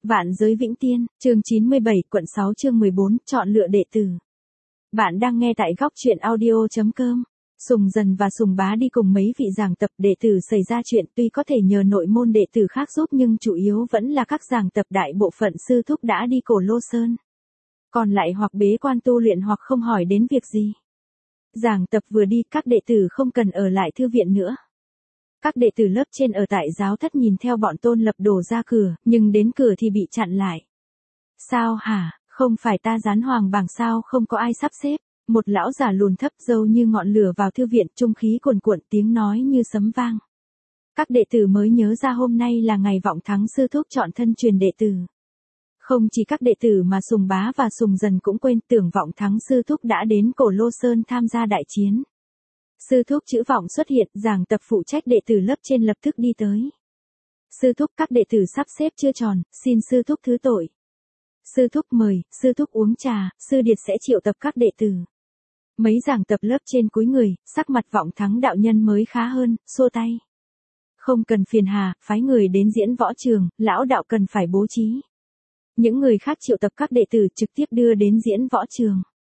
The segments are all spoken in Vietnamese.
Vạn giới vĩnh tiên, chương 97, quận 6 chương 14, chọn lựa đệ tử. Bạn đang nghe tại góc truyện audio.com. Sùng Dần và Sùng Bá đi cùng mấy vị giảng tập đệ tử xảy ra chuyện, tuy có thể nhờ nội môn đệ tử khác giúp nhưng chủ yếu vẫn là các giảng tập đại bộ phận sư thúc đã đi Cổ Lô Sơn. Còn lại hoặc bế quan tu luyện hoặc không hỏi đến việc gì. Giảng tập vừa đi, các đệ tử không cần ở lại thư viện nữa. Các đệ tử lớp trên ở tại giáo thất nhìn theo bọn Tôn Lập đổ ra cửa, nhưng đến cửa thì bị chặn lại. Sao hả, không phải ta dán hoàng bảng sao, không có ai sắp xếp. Một lão già lùn thấp râu như ngọn lửa vào thư viện, trung khí cuồn cuộn, tiếng nói như sấm vang. Các đệ tử mới nhớ ra hôm nay là ngày Vọng Thắng sư thúc chọn thân truyền đệ tử. Không chỉ các đệ tử mà Sùng Bá và Sùng Dần cũng quên, tưởng Vọng Thắng sư thúc đã đến Cổ Lô Sơn tham gia đại chiến. Sư thúc chữ Vọng xuất hiện, giảng tập phụ trách đệ tử lớp trên lập tức đi tới. Sư thúc, các đệ tử sắp xếp chưa tròn, xin sư thúc thứ tội. Sư thúc mời, sư thúc uống trà, sư điệt sẽ triệu tập các đệ tử. Mấy giảng tập lớp trên cúi người, sắc mặt Vọng Thắng đạo nhân mới khá hơn, xua tay. Không cần phiền hà, phái người đến diễn võ trường, lão đạo cần phải bố trí. Những người khác triệu tập các đệ tử trực tiếp đưa đến diễn võ trường.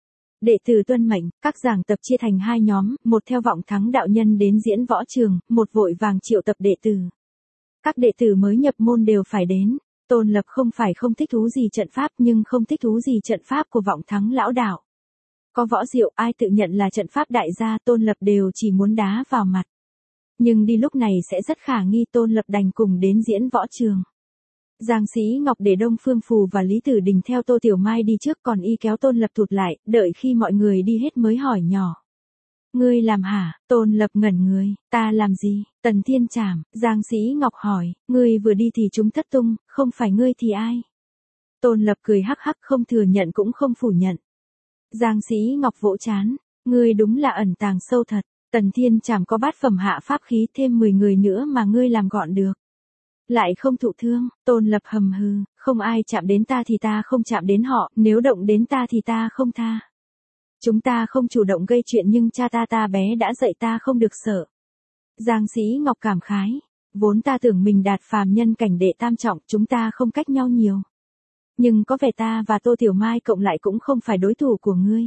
Đệ tử tuân mệnh, các giảng tập chia thành hai nhóm, một theo Vọng Thắng đạo nhân đến diễn võ trường, một vội vàng triệu tập đệ tử. Các đệ tử mới nhập môn đều phải đến. Tôn Lập không phải không thích thú gì trận pháp nhưng không thích thú gì trận pháp của Vọng Thắng lão đạo. Có võ diệu, ai tự nhận là trận pháp đại gia, Tôn Lập đều chỉ muốn đá vào mặt. Nhưng đi lúc này sẽ rất khả nghi, Tôn Lập đành cùng đến diễn võ trường. Giang Sĩ Ngọc để Đông Phương Phù và Lý Tử Đình theo Tô Tiểu Mai đi trước, còn y kéo Tôn Lập thụt lại, đợi khi mọi người đi hết mới hỏi nhỏ. Ngươi làm hả? Tôn Lập ngẩn người, ta làm gì? Tần Thiên Trảm, Giang Sĩ Ngọc hỏi, ngươi vừa đi thì chúng thất tung, không phải ngươi thì ai? Tôn Lập cười hắc hắc, không thừa nhận cũng không phủ nhận. Giang Sĩ Ngọc vỗ trán, ngươi đúng là ẩn tàng sâu thật. Tần Thiên Trảm có bát phẩm hạ pháp khí, thêm 10 người nữa mà ngươi làm gọn được. Lại không thụ thương, Tôn Lập hầm hừ, không ai chạm đến ta thì ta không chạm đến họ, nếu động đến ta thì ta không tha. Chúng ta không chủ động gây chuyện nhưng cha ta bé đã dạy ta không được sợ. Giang Sĩ Ngọc cảm khái, vốn ta tưởng mình đạt phàm nhân cảnh đệ tam trọng, chúng ta không cách nhau nhiều. Nhưng có vẻ ta và Tô Tiểu Mai cộng lại cũng không phải đối thủ của ngươi.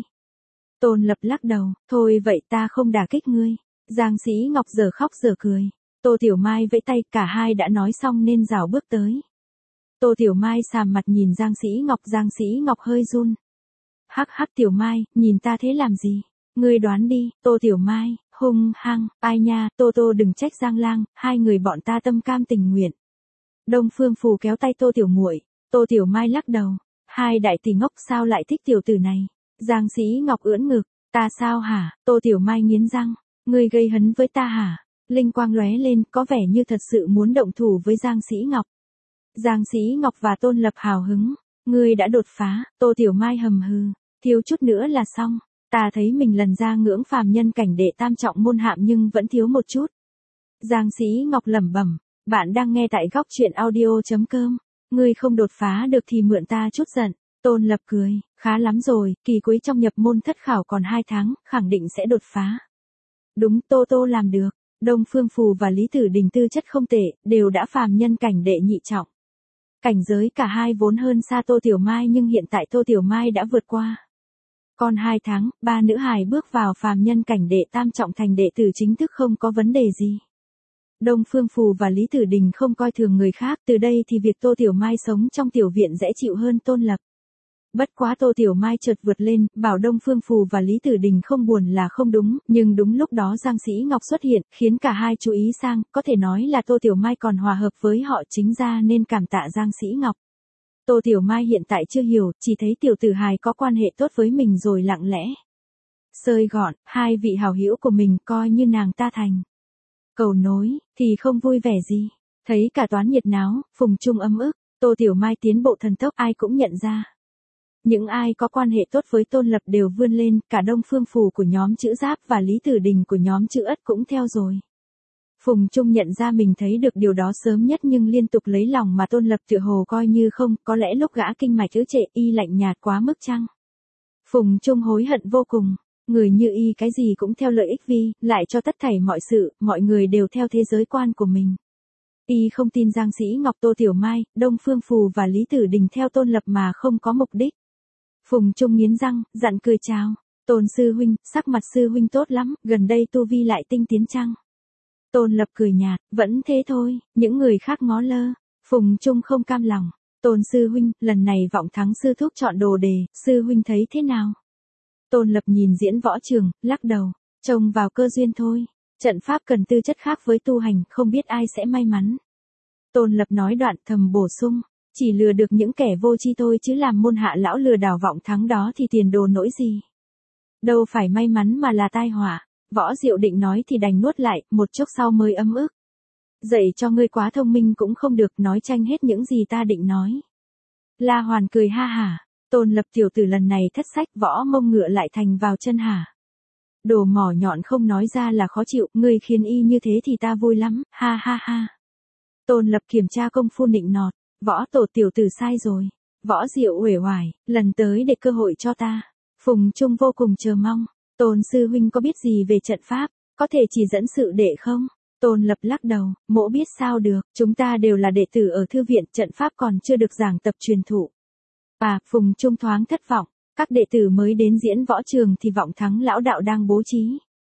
Tôn Lập lắc đầu, thôi vậy ta không đả kích ngươi. Giang Sĩ Ngọc giờ khóc giờ cười. Tô Tiểu Mai vẫy tay, cả hai đã nói xong nên rảo bước tới. Tô Tiểu Mai sàm mặt nhìn Giang Sĩ Ngọc hơi run. Hắc hắc Tiểu Mai, nhìn ta thế làm gì? Ngươi đoán đi. Tô Tiểu Mai, hung hăng, ai nha, Tô đừng trách Giang Lang, hai người bọn ta tâm cam tình nguyện. Đông Phương Phù kéo tay Tô Tiểu Muội. Tô Tiểu Mai lắc đầu, hai đại tỷ ngốc sao lại thích tiểu tử này? Giang Sĩ Ngọc ưỡn ngực, ta sao hả? Tô Tiểu Mai nghiến răng, ngươi gây hấn với ta hả? Linh quang lóe lên, có vẻ như thật sự muốn động thủ với Giang Sĩ Ngọc. Giang Sĩ Ngọc và Tôn Lập hào hứng, ngươi đã đột phá. Tô Tiểu Mai hầm hừ, thiếu chút nữa là xong. Ta thấy mình lần ra ngưỡng phàm nhân cảnh đệ tam trọng môn hạm nhưng vẫn thiếu một chút. Giang Sĩ Ngọc lẩm bẩm, bạn đang nghe tại góc truyện audio.com. Ngươi không đột phá được thì mượn ta chút giận. Tôn Lập cười, khá lắm rồi, kỳ cuối trong nhập môn thất khảo còn 2 tháng, khẳng định sẽ đột phá. Đúng, Tô làm được. Đông Phương Phù và Lý Tử Đình tư chất không tệ, đều đã phàm nhân cảnh đệ nhị trọng. Cảnh giới cả hai vốn hơn xa Tô Tiểu Mai nhưng hiện tại Tô Tiểu Mai đã vượt qua. Còn 2 tháng, 3 nữ hài bước vào phàm nhân cảnh đệ tam trọng thành đệ tử chính thức không có vấn đề gì. Đông Phương Phù và Lý Tử Đình không coi thường người khác, từ đây thì việc Tô Tiểu Mai sống trong tiểu viện dễ chịu hơn Tôn Lập. Bất quá Tô Tiểu Mai chợt vượt lên, bảo Đông Phương Phù và Lý Tử Đình không buồn là không đúng, nhưng đúng lúc đó Giang Sĩ Ngọc xuất hiện, khiến cả hai chú ý sang, có thể nói là Tô Tiểu Mai còn hòa hợp với họ chính ra nên cảm tạ Giang Sĩ Ngọc. Tô Tiểu Mai hiện tại chưa hiểu, chỉ thấy tiểu tử hài có quan hệ tốt với mình rồi lặng lẽ xơi gọn, hai vị hảo hữu của mình coi như nàng ta thành cầu nối, thì không vui vẻ gì. Thấy cả toán nhiệt náo, Phùng Trung ấm ức, Tô Tiểu Mai tiến bộ thần tốc ai cũng nhận ra. Những ai có quan hệ tốt với Tôn Lập đều vươn lên, cả Đông Phương Phù của nhóm chữ Giáp và Lý Tử Đình của nhóm chữ Ất cũng theo rồi. Phùng Trung nhận ra mình thấy được điều đó sớm nhất nhưng liên tục lấy lòng mà Tôn Lập tựa hồ coi như không, có lẽ lúc gã kinh mạch ứ trệ y lạnh nhạt quá mức chăng? Phùng Trung hối hận vô cùng, người như y cái gì cũng theo lợi ích vi, lại cho tất thảy mọi sự, mọi người đều theo thế giới quan của mình. Y không tin Giang Sĩ Ngọc, Tô Tiểu Mai, Đông Phương Phù và Lý Tử Đình theo Tôn Lập mà không có mục đích. Phùng Trung nghiến răng, dặn cười chào. Tôn sư huynh, sắc mặt sư huynh tốt lắm, gần đây tu vi lại tinh tiến chăng? Tôn Lập cười nhạt, vẫn thế thôi, những người khác ngó lơ. Phùng Trung không cam lòng. Tôn sư huynh, lần này Vọng Thắng sư thúc chọn đồ đề, sư huynh thấy thế nào? Tôn Lập nhìn diễn võ trường, lắc đầu, trông vào cơ duyên thôi. Trận pháp cần tư chất khác với tu hành, không biết ai sẽ may mắn. Tôn Lập nói đoạn thầm bổ sung, chỉ lừa được những kẻ vô tri thôi chứ làm môn hạ lão lừa đảo Vọng Thắng đó thì tiền đồ nỗi gì. Đâu phải may mắn mà là tai họa. Võ Diệu định nói thì đành nuốt lại, một chốc sau mới ấm ức. Dạy cho ngươi quá thông minh cũng không được, nói tranh hết những gì ta định nói. La Hoàn cười ha hả, Tôn Lập tiểu tử lần này thất sách, võ mông ngựa lại thành vào chân hả. Đồ mỏ nhọn không nói ra là khó chịu, ngươi khiến y như thế thì ta vui lắm, ha ha ha. Tôn Lập kiểm tra công phu nịnh nọt, võ tổ tiểu tử sai rồi. Võ Diệu uể oải, lần tới để cơ hội cho ta. Phùng Trung vô cùng chờ mong, Tôn sư huynh có biết gì về trận pháp, có thể chỉ dẫn sự đệ không? Tôn Lập lắc đầu, mỗ biết sao được, chúng ta đều là đệ tử ở thư viện, trận pháp còn chưa được giảng tập truyền thụ. Phùng Trung thoáng thất vọng, các đệ tử mới đến diễn võ trường thì Vọng Thắng lão đạo đang bố trí.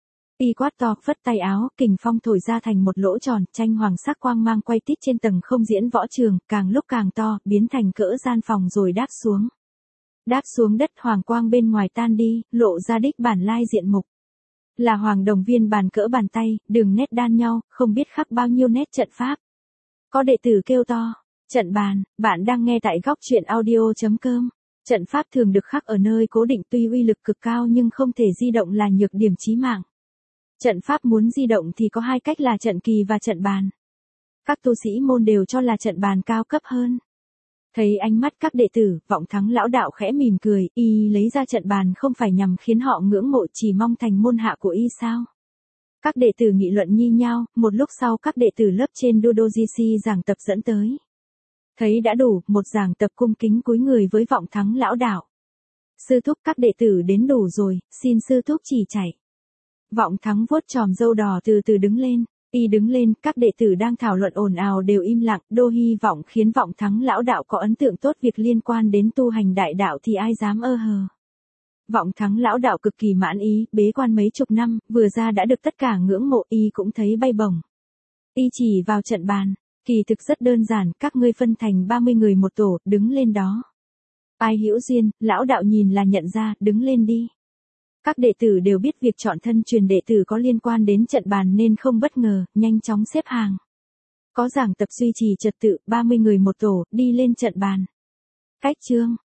Y quát to, phất tay áo, kình phong thổi ra thành một lỗ tròn, tranh hoàng sắc quang mang quay tít trên tầng không diễn võ trường, càng lúc càng to, biến thành cỡ gian phòng rồi đáp xuống. Đáp xuống đất, hoàng quang bên ngoài tan đi, lộ ra đích bản lai diện mục. Là hoàng đồng viên bàn cỡ bàn tay, đường nét đan nhau, không biết khắc bao nhiêu nét trận pháp. Có đệ tử kêu to, trận bàn, bạn đang nghe tại góc truyện audio.com. Trận pháp thường được khắc ở nơi cố định, tuy uy lực cực cao nhưng không thể di động là nhược điểm chí mạng. Trận pháp muốn di động thì có hai cách là trận kỳ và trận bàn. Các tu sĩ môn đều cho là trận bàn cao cấp hơn. Thấy ánh mắt các đệ tử, Vọng Thắng lão đạo khẽ mỉm cười, y lấy ra trận bàn không phải nhằm khiến họ ngưỡng mộ, chỉ mong thành môn hạ của y sao. Các đệ tử nghị luận nhi nhao, một lúc sau các đệ tử lớp trên Dodojishi giảng tập dẫn tới. Thấy đã đủ, một giảng tập cung kính cúi người với Vọng Thắng lão đạo. Sư thúc, các đệ tử đến đủ rồi, xin sư thúc chỉ chạy. Vọng Thắng vuốt chòm râu đỏ từ từ đứng lên. Y đứng lên, các đệ tử đang thảo luận ồn ào đều im lặng, Đô hy vọng khiến Vọng Thắng lão đạo có ấn tượng tốt việc liên quan đến tu hành đại đạo thì ai dám ơ hờ. Vọng Thắng lão đạo cực kỳ mãn ý, bế quan mấy chục năm, vừa ra đã được tất cả ngưỡng mộ, y cũng thấy bay bổng. Y chỉ vào trận bàn, kỳ thực rất đơn giản, các ngươi phân thành 30 người một tổ, đứng lên đó. Ai hữu duyên, lão đạo nhìn là nhận ra, đứng lên đi. Các đệ tử đều biết việc chọn thân truyền đệ tử có liên quan đến trận bàn nên không bất ngờ, nhanh chóng xếp hàng. Có giảng tập duy trì trật tự, 30 người một tổ, đi lên trận bàn. Cách chương